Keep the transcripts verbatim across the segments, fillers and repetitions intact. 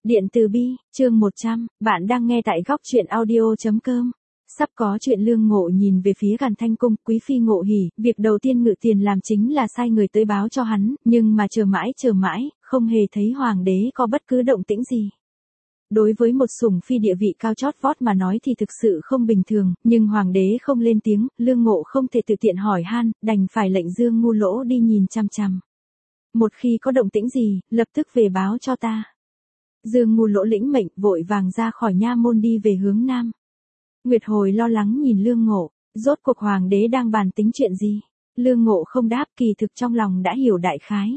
Điện từ bi, chương một trăm, bạn đang nghe tại góc truyện audio.com. Sắp có chuyện Lương Ngộ nhìn về phía Càn Thanh Cung, quý phi Ngộ Hỉ, việc đầu tiên Ngự Tiền làm chính là sai người tới báo cho hắn, nhưng mà chờ mãi chờ mãi, không hề thấy hoàng đế có bất cứ động tĩnh gì. Đối với một sủng phi địa vị cao chót vót mà nói thì thực sự không bình thường, nhưng hoàng đế không lên tiếng, Lương Ngộ không thể tự tiện hỏi han, đành phải lệnh Dương Ngu Lỗ đi nhìn chằm chằm. Một khi có động tĩnh gì, lập tức về báo cho ta. Dương Ngu Lỗ lĩnh mệnh, vội vàng ra khỏi nha môn đi về hướng nam. Nguyệt Hồi lo lắng nhìn Lương Ngộ, rốt cuộc hoàng đế đang bàn tính chuyện gì? Lương Ngộ không đáp, kỳ thực trong lòng đã hiểu đại khái.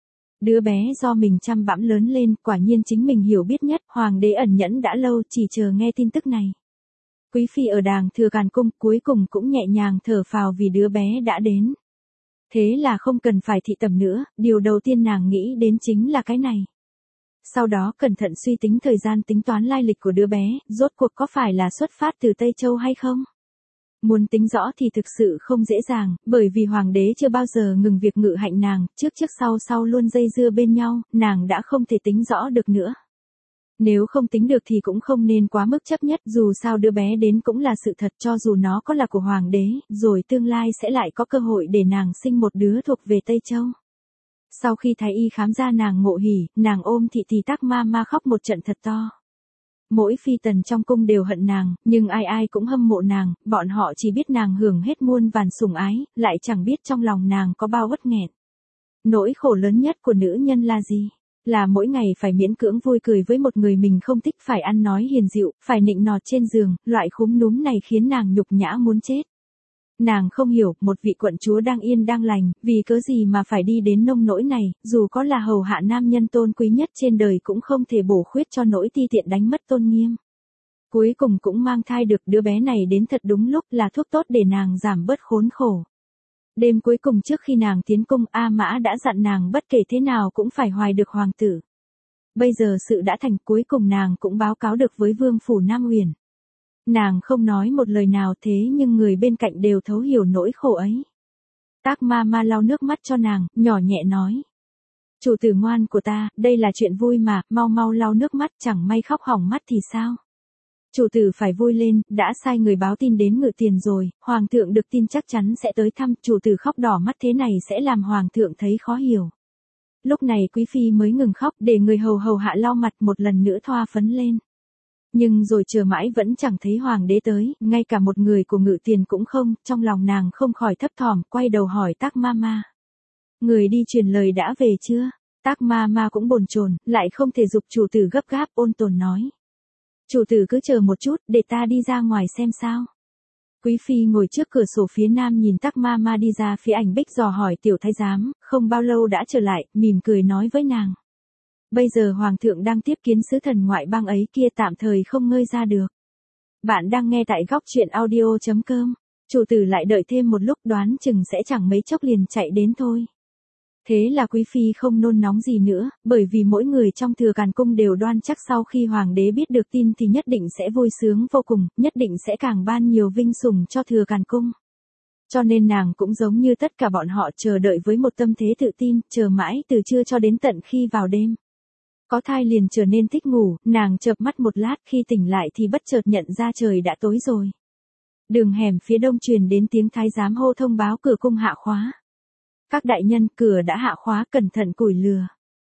Đứa bé do mình chăm bẵm lớn lên, quả nhiên chính mình hiểu biết nhất, hoàng đế ẩn nhẫn đã lâu, chỉ chờ nghe tin tức này. Quý phi ở đàng thừa Càn Cung cuối cùng cũng nhẹ nhàng thở phào vì đứa bé đã đến. Thế là không cần phải thị tẩm nữa, điều đầu tiên nàng nghĩ đến chính là cái này. Sau đó cẩn thận suy tính thời gian, tính toán lai lịch của đứa bé, rốt cuộc có phải là xuất phát từ Tây Châu hay không? Muốn tính rõ thì thực sự không dễ dàng, bởi vì hoàng đế chưa bao giờ ngừng việc ngự hạnh nàng, trước trước sau sau luôn dây dưa bên nhau, nàng đã không thể tính rõ được nữa. Nếu không tính được thì cũng không nên quá mức chấp nhất, dù sao đứa bé đến cũng là sự thật, cho dù nó có là của hoàng đế, rồi tương lai sẽ lại có cơ hội để nàng sinh một đứa thuộc về Tây Châu. Sau khi thái y khám ra nàng Ngộ Hỉ, nàng ôm thị tỳ Tắc Ma Ma khóc một trận thật to. Mỗi phi tần trong cung đều hận nàng, nhưng ai ai cũng hâm mộ nàng, bọn họ chỉ biết nàng hưởng hết muôn vàn sủng ái, lại chẳng biết trong lòng nàng có bao uất nghẹn. Nỗi khổ lớn nhất của nữ nhân là gì? Là mỗi ngày phải miễn cưỡng vui cười với một người mình không thích, phải ăn nói hiền dịu, phải nịnh nọt trên giường, loại khúm núm này khiến nàng nhục nhã muốn chết. Nàng không hiểu, một vị quận chúa đang yên đang lành, vì cớ gì mà phải đi đến nông nỗi này, dù có là hầu hạ nam nhân tôn quý nhất trên đời cũng không thể bổ khuyết cho nỗi ti tiện đánh mất tôn nghiêm. Cuối cùng cũng mang thai được, đứa bé này đến thật đúng lúc, là thuốc tốt để nàng giảm bớt khốn khổ. Đêm cuối cùng trước khi nàng tiến cung, A Mã đã dặn nàng bất kể thế nào cũng phải hoài được hoàng tử. Bây giờ sự đã thành, cuối cùng nàng cũng báo cáo được với vương phủ Nam Uyển. Nàng không nói một lời nào, thế nhưng người bên cạnh đều thấu hiểu nỗi khổ ấy. Tắc Ma Ma lau nước mắt cho nàng, nhỏ nhẹ nói. Chủ tử ngoan của ta, đây là chuyện vui mà, mau mau lau nước mắt, chẳng may khóc hỏng mắt thì sao? Chủ tử phải vui lên, đã sai người báo tin đến Ngự Tiền rồi, hoàng thượng được tin chắc chắn sẽ tới thăm, chủ tử khóc đỏ mắt thế này sẽ làm hoàng thượng thấy khó hiểu. Lúc này quý phi mới ngừng khóc, để người hầu hầu hạ lau mặt, một lần nữa thoa phấn lên. Nhưng rồi chờ mãi vẫn chẳng thấy hoàng đế tới, ngay cả một người của Ngự Tiền cũng không, trong lòng nàng không khỏi thấp thỏm, quay đầu hỏi Tắc Ma Ma. Người đi truyền lời đã về chưa? Tắc Ma Ma cũng bồn chồn, lại không thể giục chủ tử gấp gáp, ôn tồn nói. Chủ tử cứ chờ một chút, để ta đi ra ngoài xem sao. Quý phi ngồi trước cửa sổ phía nam nhìn Tắc Ma Ma đi ra phía ảnh bích, dò hỏi tiểu thái giám, không bao lâu đã trở lại, mỉm cười nói với nàng. Bây giờ hoàng thượng đang tiếp kiến sứ thần ngoại bang ấy kia, tạm thời không ngơi ra được. Bạn đang nghe tại góc truyện audio.com. Chủ tử lại đợi thêm một lúc, đoán chừng sẽ chẳng mấy chốc liền chạy đến thôi. Thế là quý phi không nôn nóng gì nữa, bởi vì mỗi người trong thừa Càn Cung đều đoan chắc sau khi hoàng đế biết được tin thì nhất định sẽ vui sướng vô cùng, nhất định sẽ càng ban nhiều vinh sủng cho thừa Càn Cung. Cho nên nàng cũng giống như tất cả bọn họ chờ đợi với một tâm thế tự tin, chờ mãi từ trưa cho đến tận khi vào đêm. Có thai liền trở nên thích ngủ, nàng chợp mắt một lát, khi tỉnh lại thì bất chợt nhận ra trời đã tối rồi. Đường hẻm phía đông truyền đến tiếng thái giám hô thông báo cửa cung hạ khóa. Các đại nhân, cửa đã hạ khóa, cẩn thận củi lừa.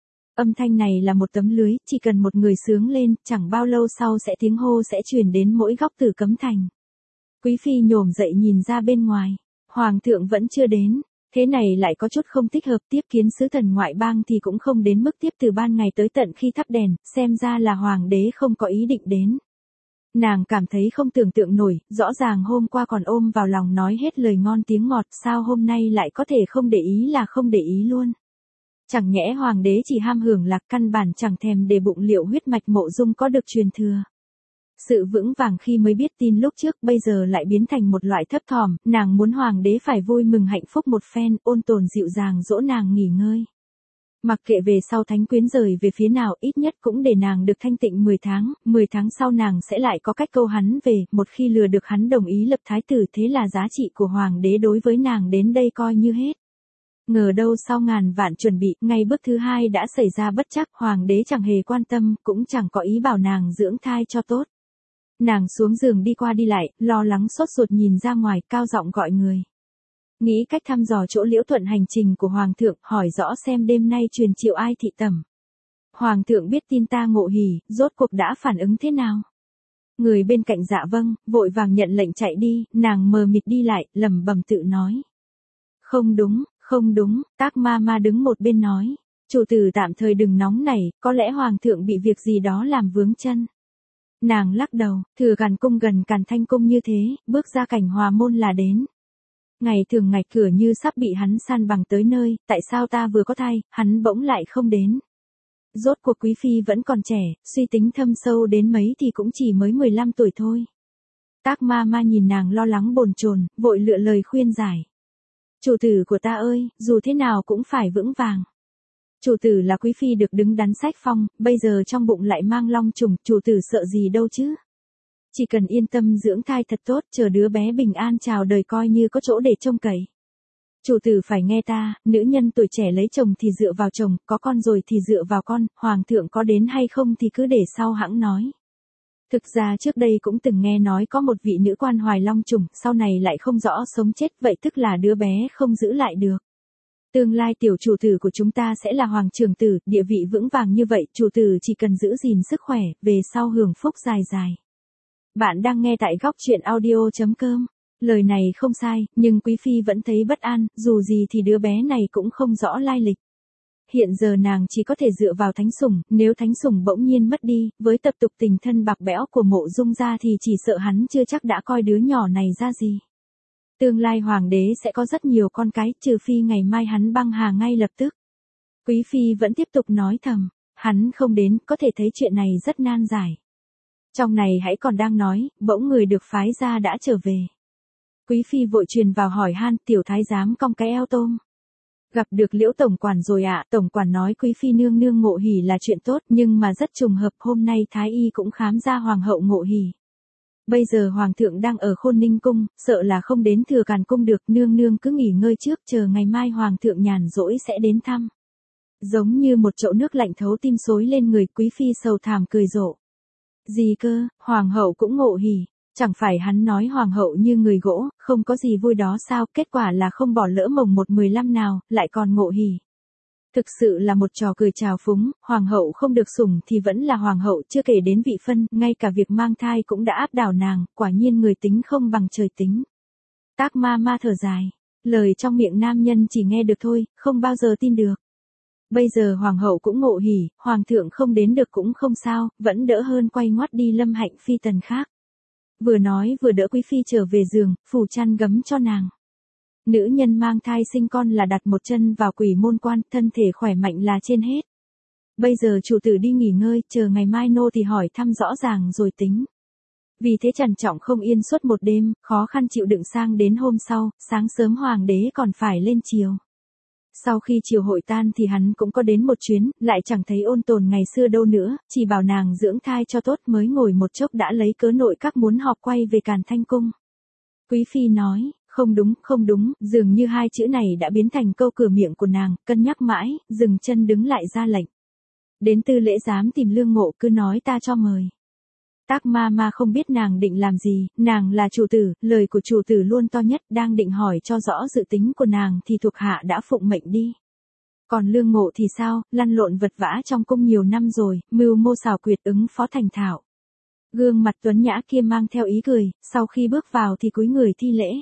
Âm thanh này là một tấm lưới, chỉ cần một người sướng lên, chẳng bao lâu sau sẽ tiếng hô sẽ truyền đến mỗi góc Tử Cấm Thành. Quý phi nhổm dậy nhìn ra bên ngoài, hoàng thượng vẫn chưa đến. Thế này lại có chút không thích hợp, tiếp kiến sứ thần ngoại bang thì cũng không đến mức tiếp từ ban ngày tới tận khi thắp đèn, xem ra là hoàng đế không có ý định đến. Nàng cảm thấy không tưởng tượng nổi, rõ ràng hôm qua còn ôm vào lòng nói hết lời ngon tiếng ngọt, sao hôm nay lại có thể không để ý là không để ý luôn. Chẳng nhẽ hoàng đế chỉ ham hưởng lạc, căn bản chẳng thèm để bụng liệu huyết mạch Mộ Dung có được truyền thừa. Sự vững vàng khi mới biết tin lúc trước bây giờ lại biến thành một loại thấp thỏm, nàng muốn hoàng đế phải vui mừng hạnh phúc một phen, ôn tồn dịu dàng dỗ nàng nghỉ ngơi. Mặc kệ về sau thánh quyến rời về phía nào, ít nhất cũng để nàng được thanh tịnh mười tháng, mười tháng sau nàng sẽ lại có cách câu hắn về, một khi lừa được hắn đồng ý lập thái tử, thế là giá trị của hoàng đế đối với nàng đến đây coi như hết. Ngờ đâu sau ngàn vạn chuẩn bị, ngay bước thứ hai đã xảy ra bất trắc, hoàng đế chẳng hề quan tâm, cũng chẳng có ý bảo nàng dưỡng thai cho tốt. Nàng xuống giường đi qua đi lại, lo lắng sốt ruột nhìn ra ngoài, cao giọng gọi người. Nghĩ cách thăm dò chỗ Liễu Thuận hành trình của hoàng thượng, hỏi rõ xem đêm nay truyền triệu ai thị tẩm. Hoàng thượng biết tin ta Ngộ Hỉ, rốt cuộc đã phản ứng thế nào? Người bên cạnh dạ vâng, vội vàng nhận lệnh chạy đi, nàng mờ mịt đi lại, lẩm bẩm tự nói. Không đúng, không đúng, Tác Ma Ma đứng một bên nói. Chủ tử tạm thời đừng nóng nảy, có lẽ hoàng thượng bị việc gì đó làm vướng chân. Nàng lắc đầu, thừa Càn cung gần Càn Thanh cung như thế, bước ra cảnh Hòa môn là đến. Ngày thường ngạch cửa như sắp bị hắn san bằng tới nơi, tại sao ta vừa có thai, hắn bỗng lại không đến. Rốt cuộc quý phi vẫn còn trẻ, suy tính thâm sâu đến mấy thì cũng chỉ mới mười lăm tuổi thôi. Tác Ma Ma nhìn nàng lo lắng bồn chồn, vội lựa lời khuyên giải. Chủ tử của ta ơi, dù thế nào cũng phải vững vàng. Chủ tử là quý phi được đứng đắn sách phong, bây giờ trong bụng lại mang long trùng, chủ tử sợ gì đâu chứ. Chỉ cần yên tâm dưỡng thai thật tốt, chờ đứa bé bình an chào đời coi như có chỗ để trông cậy. Chủ tử phải nghe ta, nữ nhân tuổi trẻ lấy chồng thì dựa vào chồng, có con rồi thì dựa vào con, hoàng thượng có đến hay không thì cứ để sau hãng nói. Thực ra trước đây cũng từng nghe nói có một vị nữ quan hoài long trùng, sau này lại không rõ sống chết, vậy tức là đứa bé không giữ lại được. Tương lai tiểu chủ tử của chúng ta sẽ là hoàng trưởng tử, địa vị vững vàng như vậy, chủ tử chỉ cần giữ gìn sức khỏe, về sau hưởng phúc dài dài. Bạn đang nghe tại góc truyện audio chấm com. Lời này không sai, nhưng quý phi vẫn thấy bất an, dù gì thì đứa bé này cũng không rõ lai lịch. Hiện giờ nàng chỉ có thể dựa vào Thánh Sủng, nếu Thánh Sủng bỗng nhiên mất đi, với tập tục tình thân bạc bẽo của Mộ Dung gia thì chỉ sợ hắn chưa chắc đã coi đứa nhỏ này ra gì. Tương lai hoàng đế sẽ có rất nhiều con cái, trừ phi ngày mai hắn băng hà ngay lập tức. Quý phi vẫn tiếp tục nói thầm, hắn không đến, có thể thấy chuyện này rất nan giải. Trong này hãy còn đang nói, bỗng người được phái ra đã trở về. Quý phi vội truyền vào hỏi han, tiểu thái giám cong cái eo tôm. Gặp được Liễu tổng quản rồi ạ, tổng quản nói quý phi nương nương Ngộ Hỉ là chuyện tốt, nhưng mà rất trùng hợp hôm nay thái y cũng khám ra hoàng hậu Ngộ Hỉ. Bây giờ hoàng thượng đang ở Khôn Ninh cung, sợ là không đến Thừa Càn cung được, nương nương cứ nghỉ ngơi trước, chờ ngày mai hoàng thượng nhàn rỗi sẽ đến thăm. Giống như một chậu nước lạnh thấu tim xối lên người, quý phi sầu thảm cười rộ. Gì cơ, hoàng hậu cũng Ngộ Hỉ, chẳng phải hắn nói hoàng hậu như người gỗ, không có gì vui đó sao, kết quả là không bỏ lỡ mồng một mười lăm nào, lại còn Ngộ Hỉ. Thực sự là một trò cười trào phúng, hoàng hậu không được sủng thì vẫn là hoàng hậu, chưa kể đến vị phân, ngay cả việc mang thai cũng đã áp đảo nàng, quả nhiên người tính không bằng trời tính. Tác Ma Ma thở dài, lời trong miệng nam nhân chỉ nghe được thôi, không bao giờ tin được. Bây giờ hoàng hậu cũng Ngộ Hỉ, hoàng thượng không đến được cũng không sao, vẫn đỡ hơn quay ngoắt đi lâm hạnh phi tần khác. Vừa nói vừa đỡ quý phi trở về giường, phủ chăn gấm cho nàng. Nữ nhân mang thai sinh con là đặt một chân vào quỷ môn quan, thân thể khỏe mạnh là trên hết. Bây giờ chủ tử đi nghỉ ngơi, chờ ngày mai nô thì hỏi thăm rõ ràng rồi tính. Vì thế trằn trọc không yên suốt một đêm, khó khăn chịu đựng sang đến hôm sau, sáng sớm hoàng đế còn phải lên triều. Sau khi triều hội tan thì hắn cũng có đến một chuyến, lại chẳng thấy Ôn Tồn ngày xưa đâu nữa, chỉ bảo nàng dưỡng thai cho tốt, mới ngồi một chốc đã lấy cớ nội các muốn họp quay về Càn Thanh cung. Quý phi nói, không đúng, không đúng, dường như hai chữ này đã biến thành câu cửa miệng của nàng, cân nhắc mãi, dừng chân đứng lại ra lệnh. Đến Tư Lễ Giám tìm Lương Ngộ, cứ nói ta cho mời. Tác Ma Ma không biết nàng định làm gì, nàng là chủ tử, lời của chủ tử luôn to nhất, đang định hỏi cho rõ dự tính của nàng thì thuộc hạ đã phụng mệnh đi. Còn Lương Ngộ thì sao, lăn lộn vật vã trong cung nhiều năm rồi, mưu mô xảo quyệt ứng phó thành thạo. Gương mặt tuấn nhã kia mang theo ý cười, sau khi bước vào thì cúi người thi lễ.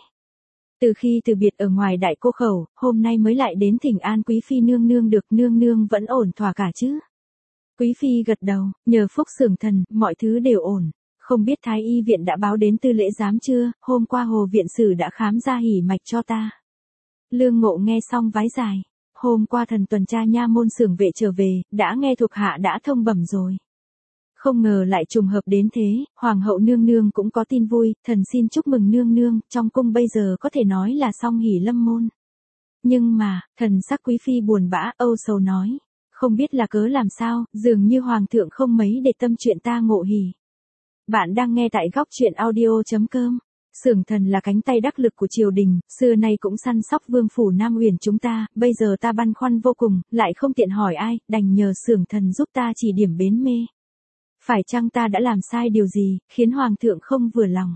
Từ khi từ biệt ở ngoài đại cô khẩu, hôm nay mới lại đến thỉnh an quý phi nương nương được, nương nương vẫn ổn thỏa cả chứ. Quý phi gật đầu, nhờ phúc xưởng thần, mọi thứ đều ổn. Không biết thái y viện đã báo đến Tư Lễ Giám chưa, hôm qua hồ viện sử đã khám ra hỉ mạch cho ta. Lương Ngộ nghe xong vái dài. Hôm qua thần tuần tra nha môn xưởng vệ trở về, đã nghe thuộc hạ đã thông bẩm rồi. Không ngờ lại trùng hợp đến thế, hoàng hậu nương nương cũng có tin vui, thần xin chúc mừng nương nương, trong cung bây giờ có thể nói là song hỉ lâm môn. Nhưng mà, thần sắc quý phi buồn bã, âu sầu nói. Không biết là cớ làm sao, dường như hoàng thượng không mấy để tâm chuyện ta Ngộ Hỉ. Bạn đang nghe tại góc truyện audio chấm com. Xưởng Thần là cánh tay đắc lực của triều đình, xưa nay cũng săn sóc vương phủ Nam Uyển chúng ta, bây giờ ta băn khoăn vô cùng, lại không tiện hỏi ai, đành nhờ Xưởng Thần giúp ta chỉ điểm bến mê. Phải chăng ta đã làm sai điều gì, khiến hoàng thượng không vừa lòng?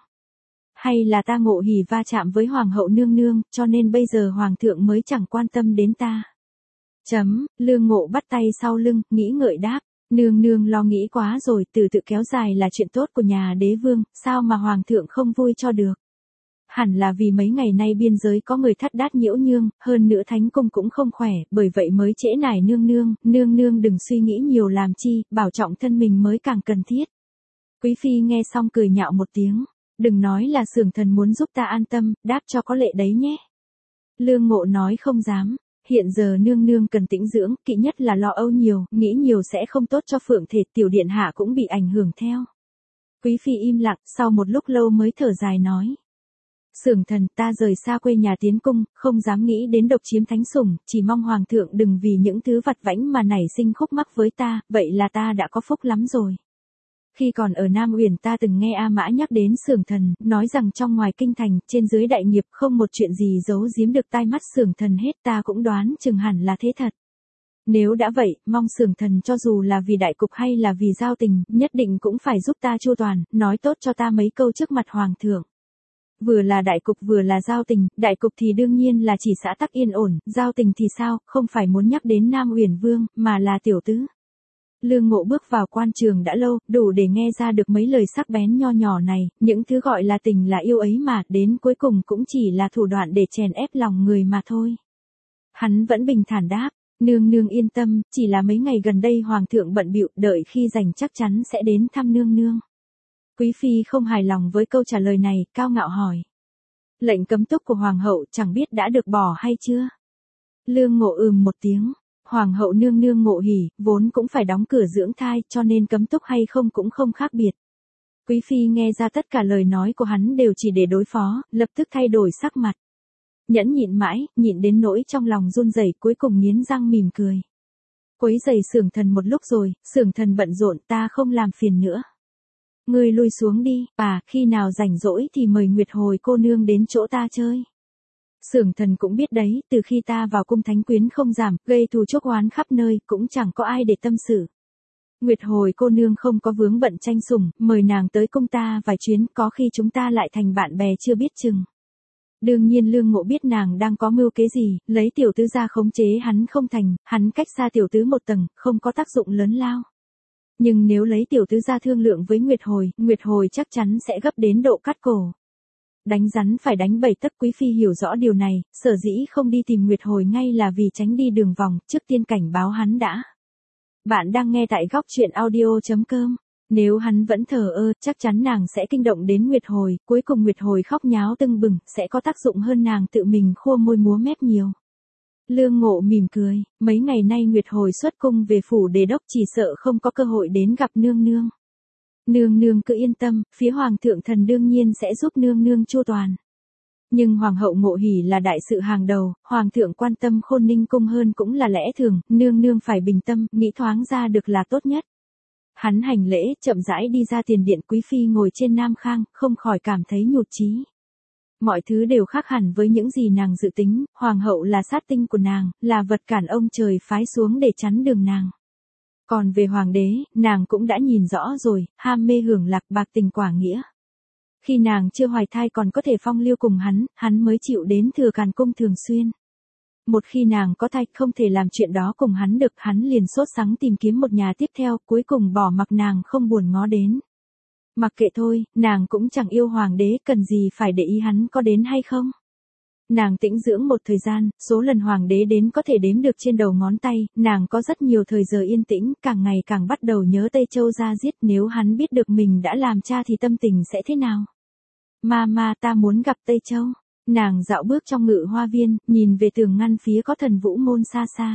Hay là ta ngộ hỉ va chạm với hoàng hậu nương nương, cho nên bây giờ hoàng thượng mới chẳng quan tâm đến ta? Chấm, Lương Ngộ bắt tay sau lưng, nghĩ ngợi đáp. Nương nương lo nghĩ quá rồi, từ tự kéo dài là chuyện tốt của nhà đế vương, sao mà hoàng thượng không vui cho được? Hẳn là vì mấy ngày nay biên giới có người thắt đát nhiễu nhương, hơn nữa thánh cung cũng không khỏe, bởi vậy mới trễ nải nương nương, nương nương đừng suy nghĩ nhiều làm chi, bảo trọng thân mình mới càng cần thiết. Quý phi nghe xong cười nhạo một tiếng, đừng nói là Xưởng Thần muốn giúp ta an tâm, đáp cho có lệ đấy nhé. Lương Ngộ nói không dám. Hiện giờ nương nương cần tĩnh dưỡng, kỵ nhất là lo âu nhiều, nghĩ nhiều sẽ không tốt cho phượng thể, tiểu điện hạ cũng bị ảnh hưởng theo. Quý phi im lặng, sau một lúc lâu mới thở dài nói. Xưởng Thần, ta rời xa quê nhà tiến cung, không dám nghĩ đến độc chiếm thánh sủng, chỉ mong hoàng thượng đừng vì những thứ vặt vãnh mà nảy sinh khúc mắc với ta, vậy là ta đã có phúc lắm rồi. Khi còn ở Nam Uyển ta từng nghe A Mã nhắc đến Xưởng Thần, nói rằng trong ngoài kinh thành, trên dưới đại nghiệp không một chuyện gì giấu giếm được tai mắt Xưởng Thần hết, ta cũng đoán chừng hẳn là thế thật. Nếu đã vậy, mong Xưởng Thần cho dù là vì đại cục hay là vì giao tình, nhất định cũng phải giúp ta chu toàn, nói tốt cho ta mấy câu trước mặt hoàng thượng. Vừa là đại cục vừa là giao tình, đại cục thì đương nhiên là chỉ xã tắc yên ổn, giao tình thì sao, không phải muốn nhắc đến Nam Uyển Vương, mà là tiểu tứ. Lương Ngộ bước vào quan trường đã lâu, đủ để nghe ra được mấy lời sắc bén nho nhỏ này, những thứ gọi là tình là yêu ấy mà, đến cuối cùng cũng chỉ là thủ đoạn để chèn ép lòng người mà thôi. Hắn vẫn bình thản đáp, nương nương yên tâm, chỉ là mấy ngày gần đây hoàng thượng bận bịu, đợi khi rảnh chắc chắn sẽ đến thăm nương nương. Quý phi không hài lòng với câu trả lời này, cao ngạo hỏi. Lệnh cấm túc của hoàng hậu chẳng biết đã được bỏ hay chưa? Lương Ngộ ừm một tiếng. Hoàng hậu nương nương Ngộ hỉ, vốn cũng phải đóng cửa dưỡng thai, cho nên cấm túc hay không cũng không khác biệt. Quý phi nghe ra tất cả lời nói của hắn đều chỉ để đối phó, lập tức thay đổi sắc mặt. Nhẫn nhịn mãi, nhịn đến nỗi trong lòng run rẩy, cuối cùng nghiến răng mỉm cười. Quấy rầy Xưởng Thần một lúc rồi, Xưởng Thần bận rộn, ta không làm phiền nữa. Ngươi lui xuống đi, à, khi nào rảnh rỗi thì mời Nguyệt Hồi cô nương đến chỗ ta chơi. Xưởng Thần cũng biết đấy, từ khi ta vào cung thánh quyến không giảm, gây thù chuốc oán khắp nơi, cũng chẳng có ai để tâm sự. Nguyệt Hồi cô nương không có vướng bận tranh sủng, mời nàng tới cung ta vài chuyến, có khi chúng ta lại thành bạn bè chưa biết chừng. Đương nhiên Lương Ngộ biết nàng đang có mưu kế gì, lấy tiểu tứ ra khống chế hắn không thành, hắn cách xa tiểu tứ một tầng, không có tác dụng lớn lao. Nhưng nếu lấy tiểu tứ ra thương lượng với Nguyệt Hồi, Nguyệt Hồi chắc chắn sẽ gấp đến độ cắt cổ. Đánh rắn phải đánh bảy tấc, quý phi hiểu rõ điều này, sở dĩ không đi tìm Nguyệt Hồi ngay là vì tránh đi đường vòng, trước tiên cảnh báo hắn đã. Bạn đang nghe tại góc truyện audio chấm com. Nếu hắn vẫn thờ ơ, chắc chắn nàng sẽ kinh động đến Nguyệt Hồi, cuối cùng Nguyệt Hồi khóc nháo tưng bừng, sẽ có tác dụng hơn nàng tự mình khua môi múa mép nhiều. Lương Ngộ mỉm cười, mấy ngày nay Nguyệt Hồi xuất cung về phủ đề đốc chỉ sợ không có cơ hội đến gặp nương nương. Nương nương cứ yên tâm, phía hoàng thượng thần đương nhiên sẽ giúp nương nương chu toàn. Nhưng hoàng hậu Ngộ hỉ là đại sự hàng đầu, hoàng thượng quan tâm Khôn Ninh cung hơn cũng là lẽ thường, nương nương phải bình tâm, nghĩ thoáng ra được là tốt nhất. Hắn hành lễ, chậm rãi đi ra tiền điện, quý phi ngồi trên nam khang, không khỏi cảm thấy nhụt chí. Mọi thứ đều khác hẳn với những gì nàng dự tính, hoàng hậu là sát tinh của nàng, là vật cản ông trời phái xuống để chắn đường nàng. Còn về hoàng đế, nàng cũng đã nhìn rõ rồi, ham mê hưởng lạc bạc tình quả nghĩa. Khi nàng chưa hoài thai còn có thể phong lưu cùng hắn, hắn mới chịu đến thừa càn cung thường xuyên. Một khi nàng có thai không thể làm chuyện đó cùng hắn được, hắn liền sốt sắng tìm kiếm một nhà tiếp theo, cuối cùng bỏ mặc nàng không buồn ngó đến. Mặc kệ thôi, nàng cũng chẳng yêu hoàng đế, cần gì phải để ý hắn có đến hay không. Nàng tĩnh dưỡng một thời gian, số lần hoàng đế đến có thể đếm được trên đầu ngón tay, nàng có rất nhiều thời giờ yên tĩnh, càng ngày càng bắt đầu nhớ Tây Châu ra giết, nếu hắn biết được mình đã làm cha thì tâm tình sẽ thế nào. Mama, ta muốn gặp Tây Châu. Nàng dạo bước trong ngự hoa viên, nhìn về tường ngăn phía có thần vũ môn xa xa.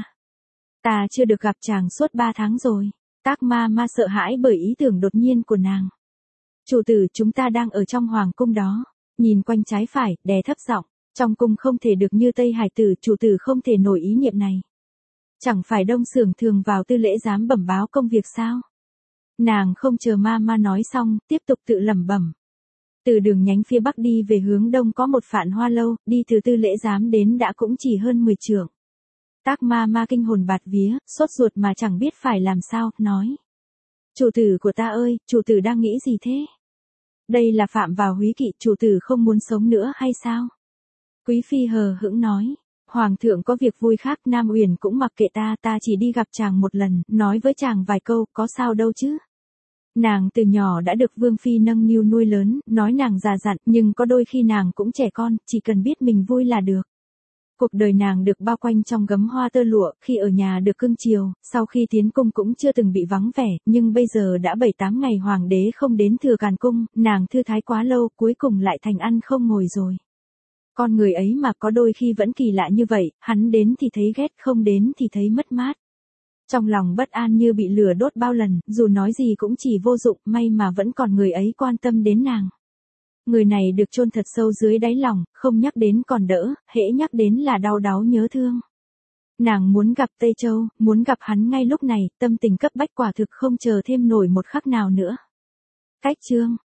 Ta chưa được gặp chàng suốt ba tháng rồi. Tác Mama sợ hãi bởi ý tưởng đột nhiên của nàng. Chủ tử, chúng ta đang ở trong hoàng cung đó. Nhìn quanh trái phải, đè thấp giọng. Trong cung không thể được như Tây Hải tử, chủ tử không thể nổi ý niệm này. Chẳng phải Đông Xưởng thường vào tư lễ dám bẩm báo công việc sao? Nàng không chờ Mama nói xong, tiếp tục tự lẩm bẩm. Từ đường nhánh phía bắc đi về hướng đông có một Phạn Hoa lâu, đi từ Tư Lễ Giám đến đã cũng chỉ hơn mười trượng. Tác ma ma kinh hồn bạt vía, sốt ruột mà chẳng biết phải làm sao, nói. Chủ tử của ta ơi, chủ tử đang nghĩ gì thế? Đây là phạm vào húy kỵ, chủ tử không muốn sống nữa hay sao? Quý phi hờ hững nói. Hoàng thượng có việc vui khác, Nam Uyển cũng mặc kệ ta, ta chỉ đi gặp chàng một lần, nói với chàng vài câu, có sao đâu chứ? Nàng từ nhỏ đã được Vương Phi nâng niu nuôi lớn, nói nàng già dặn, nhưng có đôi khi nàng cũng trẻ con, chỉ cần biết mình vui là được. Cuộc đời nàng được bao quanh trong gấm hoa tơ lụa, khi ở nhà được cưng chiều, sau khi tiến cung cũng chưa từng bị vắng vẻ, nhưng bây giờ đã bảy tám ngày hoàng đế không đến Thừa Càn cung, nàng thư thái quá lâu, cuối cùng lại thành ăn không ngồi rồi. Con người ấy mà có đôi khi vẫn kỳ lạ như vậy, hắn đến thì thấy ghét, không đến thì thấy mất mát. Trong lòng bất an như bị lửa đốt bao lần, dù nói gì cũng chỉ vô dụng, may mà vẫn còn người ấy quan tâm đến nàng. Người này được chôn thật sâu dưới đáy lòng, không nhắc đến còn đỡ, hễ nhắc đến là đau đáu nhớ thương. Nàng muốn gặp Tây Châu, muốn gặp hắn ngay lúc này, tâm tình cấp bách quả thực không chờ thêm nổi một khắc nào nữa. Cách chương